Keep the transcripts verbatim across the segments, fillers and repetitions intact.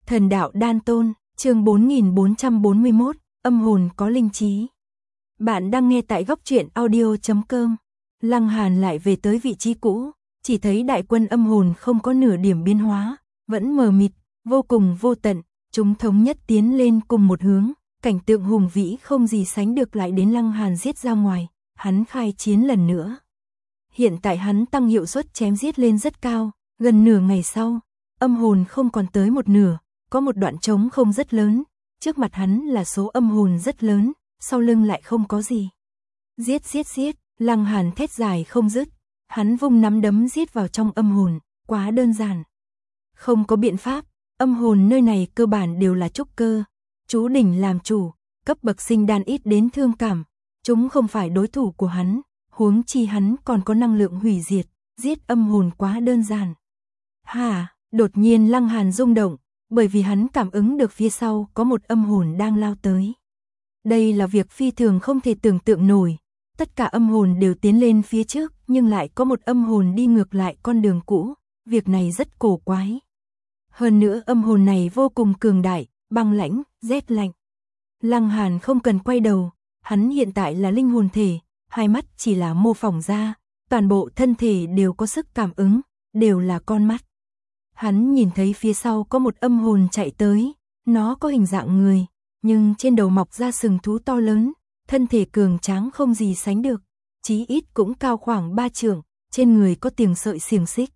Thần đạo đan tôn, chương bốn nghìn bốn trăm bốn mươi mốt, âm hồn có linh trí. Bạn đang nghe tại góc truyện audio chấm com. Lăng Hàn lại về tới vị trí cũ, chỉ thấy đại quân âm hồn không có nửa điểm biến hóa, vẫn mờ mịt, vô cùng vô tận, chúng thống nhất tiến lên cùng một hướng, cảnh tượng hùng vĩ không gì sánh được lại đến Lăng Hàn giết ra ngoài, hắn khai chiến lần nữa. Hiện tại hắn tăng hiệu suất chém giết lên rất cao, gần nửa ngày sau, âm hồn không còn tới một nửa, có một đoạn trống không rất lớn, trước mặt hắn là số âm hồn rất lớn, sau lưng lại không có gì. Giết giết giết, Lăng Hàn thét dài không dứt, hắn vung nắm đấm giết vào trong âm hồn, quá đơn giản. Không có biện pháp, âm hồn nơi này cơ bản đều là trúc cơ, chú đỉnh làm chủ, cấp bậc sinh đan ít đến thương cảm, chúng không phải đối thủ của hắn, huống chi hắn còn có năng lượng hủy diệt, giết âm hồn quá đơn giản. Hà, đột nhiên Lăng Hàn rung động, bởi vì hắn cảm ứng được phía sau có một âm hồn đang lao tới. Đây là việc phi thường không thể tưởng tượng nổi, tất cả âm hồn đều tiến lên phía trước, nhưng lại có một âm hồn đi ngược lại con đường cũ, việc này rất cổ quái. Hơn nữa âm hồn này vô cùng cường đại, băng lãnh, rét lạnh. Lăng Hàn không cần quay đầu, hắn hiện tại là linh hồn thể, hai mắt chỉ là mô phỏng ra, toàn bộ thân thể đều có sức cảm ứng, đều là con mắt. Hắn nhìn thấy phía sau có một âm hồn chạy tới, nó có hình dạng người, nhưng trên đầu mọc ra sừng thú to lớn, thân thể cường tráng không gì sánh được, chí ít cũng cao khoảng ba trượng, trên người có tiền sợi xiềng xích.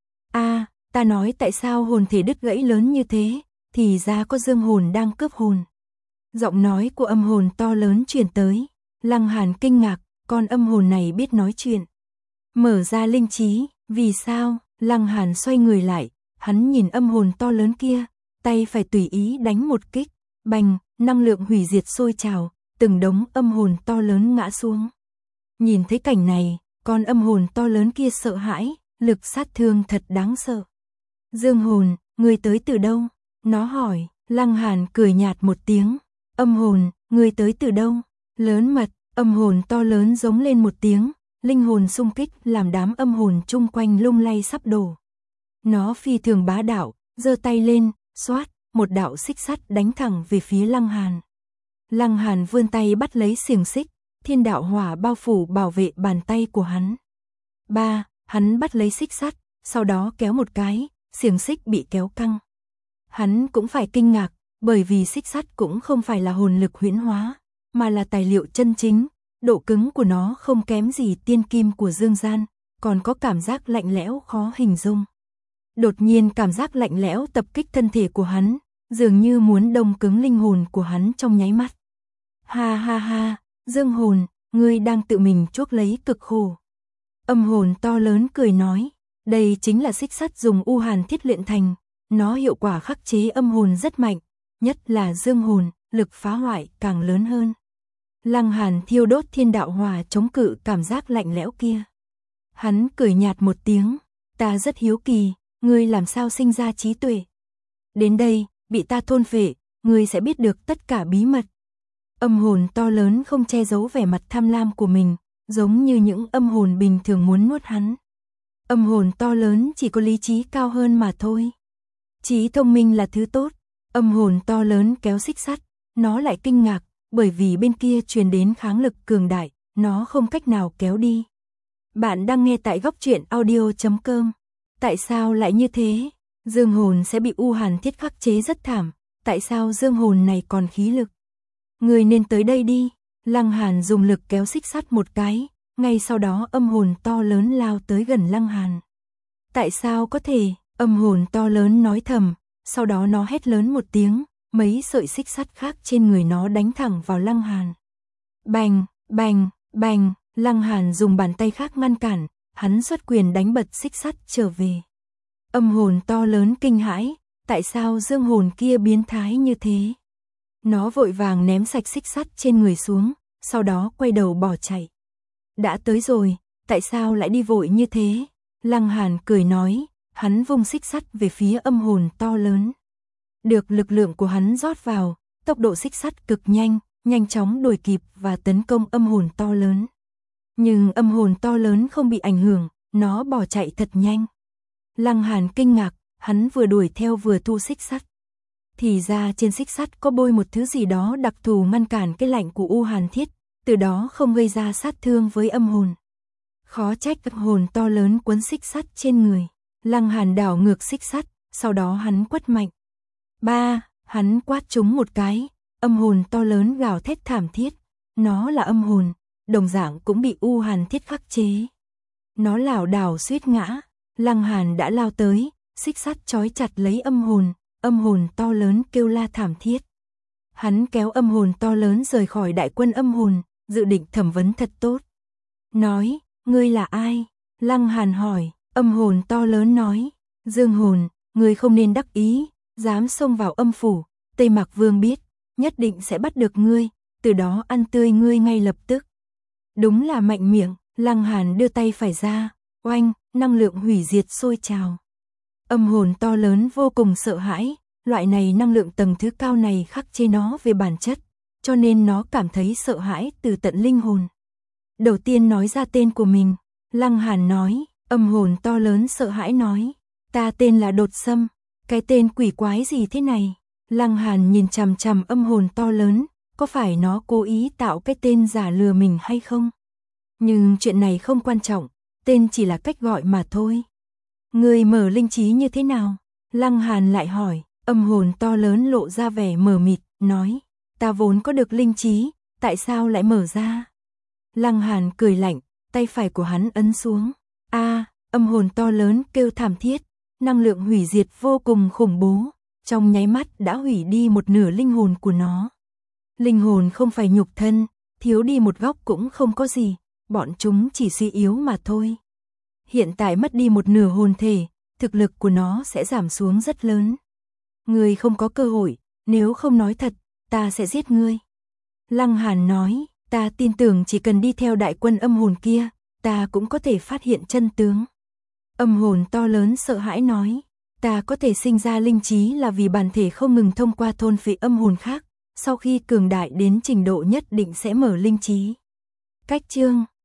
A, ta nói tại sao hồn thể đứt gãy lớn như thế, thì ra có dương hồn đang cướp hồn. Giọng nói của âm hồn to lớn truyền tới, Lăng Hàn kinh ngạc, con âm hồn này biết nói chuyện. Mở ra linh trí, vì sao? Lăng Hàn xoay người lại, hắn nhìn âm hồn to lớn kia, tay phải tùy ý đánh một kích, bành, năng lượng hủy diệt sôi trào, từng đống âm hồn to lớn ngã xuống. Nhìn thấy cảnh này, con âm hồn to lớn kia sợ hãi, lực sát thương thật đáng sợ. Dương hồn, ngươi tới từ đâu? Nó hỏi. Lăng Hàn cười nhạt một tiếng. Âm hồn, ngươi tới từ đâu? Lớn mật, âm hồn to lớn giống lên một tiếng, linh hồn xung kích làm đám âm hồn chung quanh lung lay sắp đổ. Nó phi thường bá đạo, giơ tay lên, xoát, một đạo xích sắt đánh thẳng về phía Lăng Hàn. Lăng Hàn vươn tay bắt lấy xiềng xích, thiên đạo hỏa bao phủ bảo vệ bàn tay của hắn. Ba, hắn bắt lấy xích sắt, sau đó kéo một cái, xiềng xích bị kéo căng. Hắn cũng phải kinh ngạc, bởi vì xích sắt cũng không phải là hồn lực huyễn hóa, mà là tài liệu chân chính, độ cứng của nó không kém gì tiên kim của dương gian, còn có cảm giác lạnh lẽo khó hình dung. Đột nhiên cảm giác lạnh lẽo tập kích thân thể của hắn, dường như muốn đông cứng linh hồn của hắn trong nháy mắt. Ha ha ha, dương hồn, ngươi đang tự mình chuốc lấy cực khổ. Âm hồn to lớn cười nói, đây chính là xích sắt dùng u hàn thiết luyện thành, nó hiệu quả khắc chế âm hồn rất mạnh, nhất là dương hồn, lực phá hoại càng lớn hơn. Lăng Hàn thiêu đốt thiên đạo hỏa chống cự cảm giác lạnh lẽo kia. Hắn cười nhạt một tiếng, ta rất hiếu kỳ, ngươi làm sao sinh ra trí tuệ. Đến đây, bị ta thôn phệ, ngươi sẽ biết được tất cả bí mật. Âm hồn to lớn không che giấu vẻ mặt tham lam của mình, giống như những âm hồn bình thường muốn nuốt hắn. Âm hồn to lớn chỉ có lý trí cao hơn mà thôi. Trí thông minh là thứ tốt. Âm hồn to lớn kéo xích sắt, nó lại kinh ngạc, bởi vì bên kia truyền đến kháng lực cường đại, nó không cách nào kéo đi. Bạn đang nghe tại góc truyện audio chấm com. Tại sao lại như thế? Dương hồn sẽ bị u hàn thiết khắc chế rất thảm, tại sao dương hồn này còn khí lực? Người nên tới đây đi. Lăng Hàn dùng lực kéo xích sắt một cái, ngay sau đó âm hồn to lớn lao tới gần Lăng Hàn. Tại sao có thể? Âm hồn to lớn nói thầm, sau đó nó hét lớn một tiếng, mấy sợi xích sắt khác trên người nó đánh thẳng vào Lăng Hàn. Bành, bành, bành, Lăng Hàn dùng bàn tay khác ngăn cản, hắn xuất quyền đánh bật xích sắt trở về. Âm hồn to lớn kinh hãi, tại sao dương hồn kia biến thái như thế? Nó vội vàng ném sạch xích sắt trên người xuống, sau đó quay đầu bỏ chạy. Đã tới rồi, tại sao lại đi vội như thế? Lăng Hàn cười nói, hắn vung xích sắt về phía âm hồn to lớn. Được lực lượng của hắn rót vào, tốc độ xích sắt cực nhanh, nhanh chóng đuổi kịp và tấn công âm hồn to lớn. Nhưng âm hồn to lớn không bị ảnh hưởng, nó bỏ chạy thật nhanh. Lăng Hàn kinh ngạc, hắn vừa đuổi theo vừa thu xích sắt. Thì ra trên xích sắt có bôi một thứ gì đó đặc thù ngăn cản cái lạnh của U Hàn Thiết, từ đó không gây ra sát thương với âm hồn. Khó trách âm hồn to lớn quấn xích sắt trên người. Lăng Hàn đảo ngược xích sắt, sau đó hắn quất mạnh. Ba, hắn quát trúng một cái, âm hồn to lớn gào thét thảm thiết. Nó là âm hồn, đồng dạng cũng bị U Hàn Thiết khắc chế. Nó lảo đảo suýt ngã, Lăng Hàn đã lao tới, xích sắt trói chặt lấy âm hồn, âm hồn to lớn kêu la thảm thiết. Hắn kéo âm hồn to lớn rời khỏi đại quân âm hồn, dự định thẩm vấn thật tốt. Nói, ngươi là ai? Lăng Hàn hỏi, âm hồn to lớn nói, Dương hồn, ngươi không nên đắc ý, dám xông vào âm phủ, Tây Mạc Vương biết, nhất định sẽ bắt được ngươi, từ đó ăn tươi ngươi ngay lập tức. Đúng là mạnh miệng, Lăng Hàn đưa tay phải ra, oanh, năng lượng hủy diệt sôi trào. Âm hồn to lớn vô cùng sợ hãi, loại này năng lượng tầng thứ cao này khắc chế nó về bản chất, cho nên nó cảm thấy sợ hãi từ tận linh hồn. Đầu tiên nói ra tên của mình, Lăng Hàn nói, âm hồn to lớn sợ hãi nói, ta tên là Đột Sâm, cái tên quỷ quái gì thế này? Lăng Hàn nhìn chằm chằm âm hồn to lớn, có phải nó cố ý tạo cái tên giả lừa mình hay không? Nhưng chuyện này không quan trọng, tên chỉ là cách gọi mà thôi. Người mở linh trí như thế nào? Lăng Hàn lại hỏi, âm hồn to lớn lộ ra vẻ mờ mịt, nói, ta vốn có được linh trí, tại sao lại mở ra? Lăng Hàn cười lạnh, tay phải của hắn ấn xuống. A, âm hồn to lớn kêu thảm thiết, năng lượng hủy diệt vô cùng khủng bố, trong nháy mắt đã hủy đi một nửa linh hồn của nó. Linh hồn không phải nhục thân, thiếu đi một góc cũng không có gì, bọn chúng chỉ suy yếu mà thôi. Hiện tại mất đi một nửa hồn thể, thực lực của nó sẽ giảm xuống rất lớn. Ngươi không có cơ hội, nếu không nói thật, ta sẽ giết ngươi. Lăng Hàn nói, ta tin tưởng chỉ cần đi theo đại quân âm hồn kia, ta cũng có thể phát hiện chân tướng. Âm hồn to lớn sợ hãi nói, ta có thể sinh ra linh trí là vì bản thể không ngừng thông qua thôn phệ âm hồn khác, sau khi cường đại đến trình độ nhất định sẽ mở linh trí. Cách chương